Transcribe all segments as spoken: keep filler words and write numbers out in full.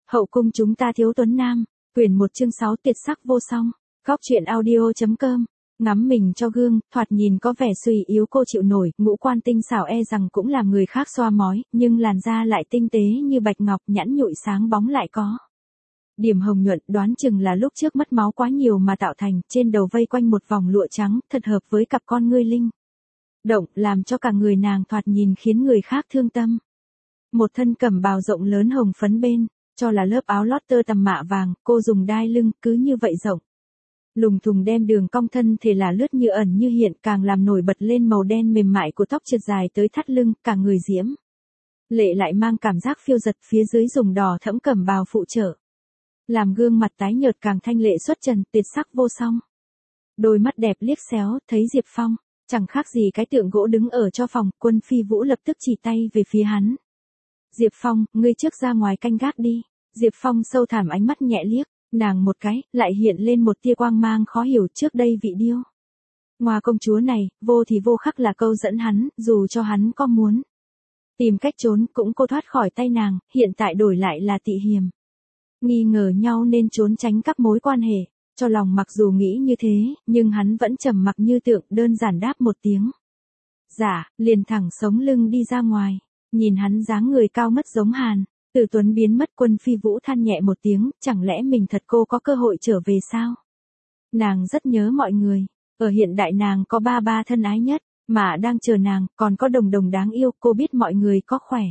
Hậu cung chúng ta thiếu tuấn nam, quyển một chương sáu tuyệt sắc vô song, góc truyện audio.com, ngắm mình cho gương, thoạt nhìn có vẻ suy yếu cô chịu nổi, ngũ quan tinh xảo e rằng cũng làm người khác xoa mói, nhưng làn da lại tinh tế như bạch ngọc, nhẵn nhụi sáng bóng lại có điểm hồng nhuận, đoán chừng là lúc trước mất máu quá nhiều mà tạo thành, trên đầu vây quanh một vòng lụa trắng, thật hợp với cặp con ngươi linh động, làm cho cả người nàng thoạt nhìn khiến người khác thương tâm. Một thân cẩm bào rộng lớn hồng phấn bên, cho là lớp áo lót tơ tằm mạ vàng, cô dùng đai lưng, cứ như vậy rộng. Lùng thùng đem đường cong thân thể là lướt như ẩn như hiện, càng làm nổi bật lên màu đen mềm mại của tóc trượt dài tới thắt lưng, cả người diễm lệ lại mang cảm giác phiêu giật, phía dưới dùng đỏ thẫm cẩm bào phụ trợ, làm gương mặt tái nhợt càng thanh lệ xuất trần, tuyệt sắc vô song. Đôi mắt đẹp liếc xéo, thấy Diệp Phong, chẳng khác gì cái tượng gỗ đứng ở cho phòng, Quân Phi Vũ lập tức chỉ tay về phía hắn. Diệp Phong, ngươi trước ra ngoài canh gác đi. Diệp Phong sâu thẳm ánh mắt nhẹ liếc nàng một cái, lại hiện lên một tia quang mang khó hiểu, trước đây vị điêu ngoa công chúa này, vô thì vô khắc là câu dẫn hắn, dù cho hắn có muốn tìm cách trốn cũng cô thoát khỏi tay nàng, hiện tại đổi lại là tị hiềm nghi ngờ nhau nên trốn tránh các mối quan hệ. Cho lòng mặc dù nghĩ như thế, nhưng hắn vẫn trầm mặc như tượng, đơn giản đáp một tiếng dạ, liền thẳng sống lưng đi ra ngoài. Nhìn hắn dáng người cao ngất giống Hàn Tử Tuấn biến mất, Quân Phi Vũ than nhẹ một tiếng, chẳng lẽ mình thật cô có cơ hội trở về sao? Nàng rất nhớ mọi người, ở hiện đại nàng có ba ba thân ái nhất, mà đang chờ nàng, còn có Đồng Đồng đáng yêu, cô biết mọi người có khỏe.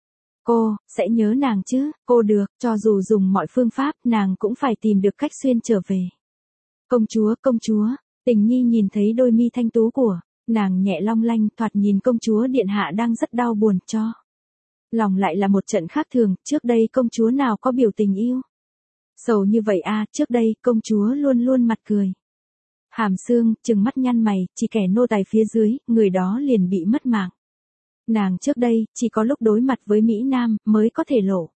Cô, sẽ nhớ nàng chứ, cô được, cho dù dùng mọi phương pháp, nàng cũng phải tìm được cách xuyên trở về. Công chúa, công chúa, Tình Nhi nhìn thấy đôi mi thanh tú của nàng nhẹ long lanh, thoạt nhìn công chúa điện hạ đang rất đau buồn, cho lòng lại là một trận khác thường, trước đây công chúa nào có biểu tình yêu sầu như vậy a, à, trước đây công chúa luôn luôn mặt cười hàm xương, trừng mắt nhăn mày, chỉ kẻ nô tài phía dưới, người đó liền bị mất mạng. Nàng trước đây chỉ có lúc đối mặt với Mỹ Nam mới có thể lộ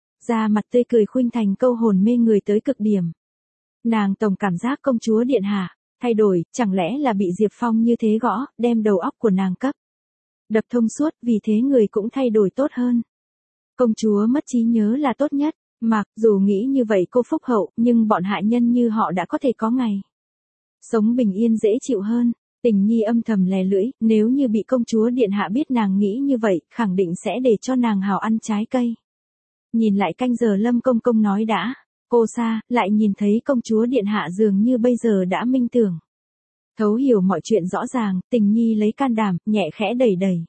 ra mặt tươi cười khuynh thành, câu hồn mê người tới cực điểm. Nàng tổng cảm giác công chúa điện hạ thay đổi, chẳng lẽ là bị Diệp Phong như thế gõ, đem đầu óc của nàng cấp đập thông suốt, vì thế người cũng thay đổi tốt hơn. Công chúa mất trí nhớ là tốt nhất, mặc dù nghĩ như vậy cô phúc hậu, nhưng bọn hạ nhân như họ đã có thể có ngày sống bình yên dễ chịu hơn. Tình Nhi âm thầm lè lưỡi, nếu như bị công chúa điện hạ biết nàng nghĩ như vậy, khẳng định sẽ để cho nàng hào ăn trái cây. Nhìn lại canh giờ Lâm Công Công nói đã, cô xa, lại nhìn thấy công chúa điện hạ dường như bây giờ đã minh tưởng, thấu hiểu mọi chuyện rõ ràng. Tình Nhi lấy can đảm, nhẹ khẽ đẩy đẩy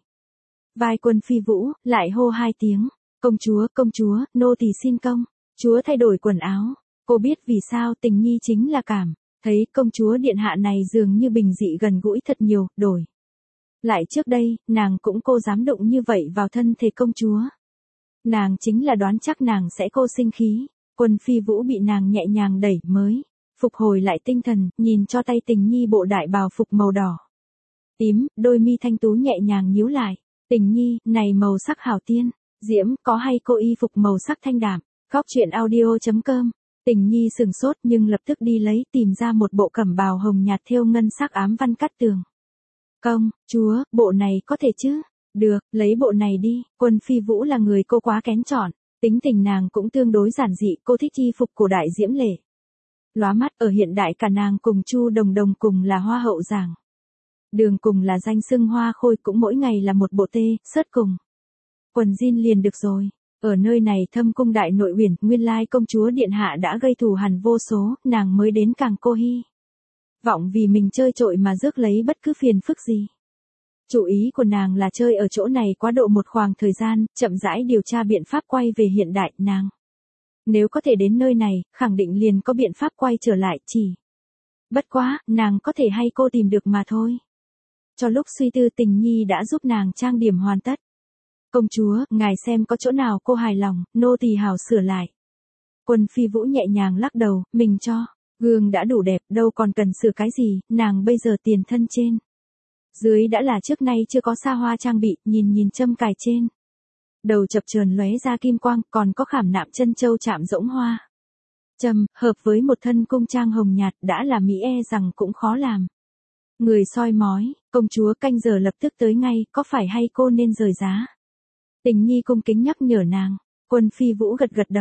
vai Quân Phi Vũ, lại hô hai tiếng, công chúa, công chúa, nô tỳ xin công chúa thay đổi quần áo. Cô biết vì sao, Tình Nhi chính là cảm thấy công chúa điện hạ này dường như bình dị gần gũi thật nhiều, đổi lại trước đây, nàng cũng cô dám đụng như vậy vào thân thể công chúa. Nàng chính là đoán chắc nàng sẽ cô sinh khí. Quân Phi Vũ bị nàng nhẹ nhàng đẩy mới phục hồi lại tinh thần, nhìn cho tay Tình Nhi bộ đại bào phục màu đỏ tím, đôi mi thanh tú nhẹ nhàng nhíu lại. Tình Nhi, này màu sắc hảo tiên diễm, có hay cô y phục màu sắc thanh đạm. Góc truyện audio.com. Tình Nhi sừng sốt nhưng lập tức đi lấy, tìm ra một bộ cẩm bào hồng nhạt thêu ngân sắc ám văn cắt tường. Công chúa, bộ này có thể chứ? Được, lấy bộ này đi. Quân Phi Vũ là người cô quá kén chọn, tính tình nàng cũng tương đối giản dị, cô thích y phục cổ đại diễm lệ lóa mắt. Ở hiện đại cả nàng cùng Chu Đồng Đồng cùng là hoa hậu giảng đường, cùng là danh xưng hoa khôi, cũng mỗi ngày là một bộ tê sớt cùng quần jean liền được rồi. Ở nơi này thâm cung đại nội uyển, nguyên lai công chúa điện hạ đã gây thù hằn vô số, nàng mới đến càng cô hy vọng vì mình chơi trội mà rước lấy bất cứ phiền phức gì. Chủ ý của nàng là chơi ở chỗ này quá độ một khoảng thời gian, chậm rãi điều tra biện pháp quay về hiện đại. Nàng nếu có thể đến nơi này, khẳng định liền có biện pháp quay trở lại, chỉ bất quá, nàng có thể hay cô tìm được mà thôi. Cho lúc suy tư, Tình Nhi đã giúp nàng trang điểm hoàn tất. Công chúa, ngài xem có chỗ nào cô hài lòng, nô tỳ hào sửa lại. Quân Phi Vũ nhẹ nhàng lắc đầu, mình cho gương đã đủ đẹp, đâu còn cần sửa cái gì. Nàng bây giờ tiền thân trên dưới đã là trước nay chưa có xa hoa trang bị, nhìn nhìn châm cài trên đầu chập chờn lóe ra kim quang, còn có khảm nạm chân châu chạm rỗng hoa châm, hợp với một thân cung trang hồng nhạt, đã là mỹ e rằng cũng khó làm người soi mói. Công chúa, canh giờ lập tức tới ngay, có phải hay cô nên rời giá? Tình Nhi cung kính nhắc nhở nàng. Quân Phi Vũ gật gật đầu.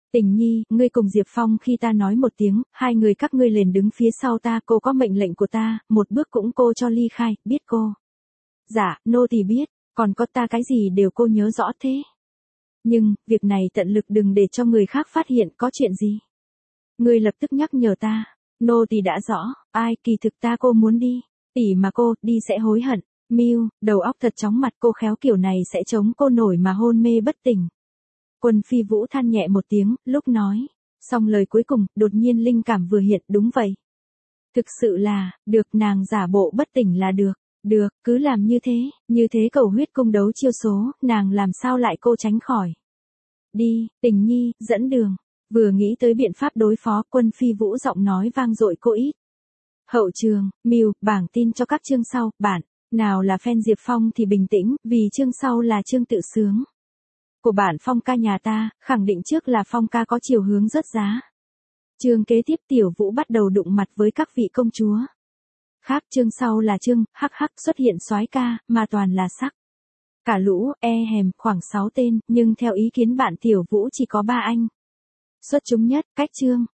Tình nhi, ngươi cùng Diệp Phong khi ta nói một tiếng, hai người các ngươi liền đứng phía sau ta, cô có mệnh lệnh của ta, một bước cũng cô cho ly khai, biết cô. Dạ, nô tỳ biết, còn có ta cái gì đều cô nhớ rõ thế. Nhưng, việc này tận lực đừng để cho người khác phát hiện, có chuyện gì. Ngươi lập tức nhắc nhở ta, nô tỳ đã rõ, ai, kỳ thực ta cô muốn đi, tỷ mà cô, đi sẽ hối hận. Miu, đầu óc thật chóng mặt, cô khéo kiểu này sẽ chống cô nổi mà hôn mê bất tỉnh. Quân Phi Vũ than nhẹ một tiếng, lúc nói, xong lời cuối cùng, đột nhiên linh cảm vừa hiện, đúng vậy. Thực sự là, được, nàng giả bộ bất tỉnh là được, được, cứ làm như thế, như thế cầu huyết cung đấu chiêu số, nàng làm sao lại cô tránh khỏi. Đi, Tình nhi, dẫn đường, vừa nghĩ tới biện pháp đối phó, Quân Phi Vũ giọng nói vang dội cô ít. Hậu trường, Miu, bảng tin cho các chương sau, bản, nào là fan Diệp Phong thì bình tĩnh, vì chương sau là chương tự sướng. Của bản Phong ca nhà ta, khẳng định trước là Phong ca có chiều hướng rớt giá. Chương kế tiếp Tiểu Vũ bắt đầu đụng mặt với các vị công chúa. Khác chương sau là chương, hắc hắc xuất hiện soái ca, mà toàn là sắc. Cả lũ, e hèm, khoảng sáu tên, nhưng theo ý kiến bạn Tiểu Vũ chỉ có ba anh. Xuất chúng nhất, cách chương,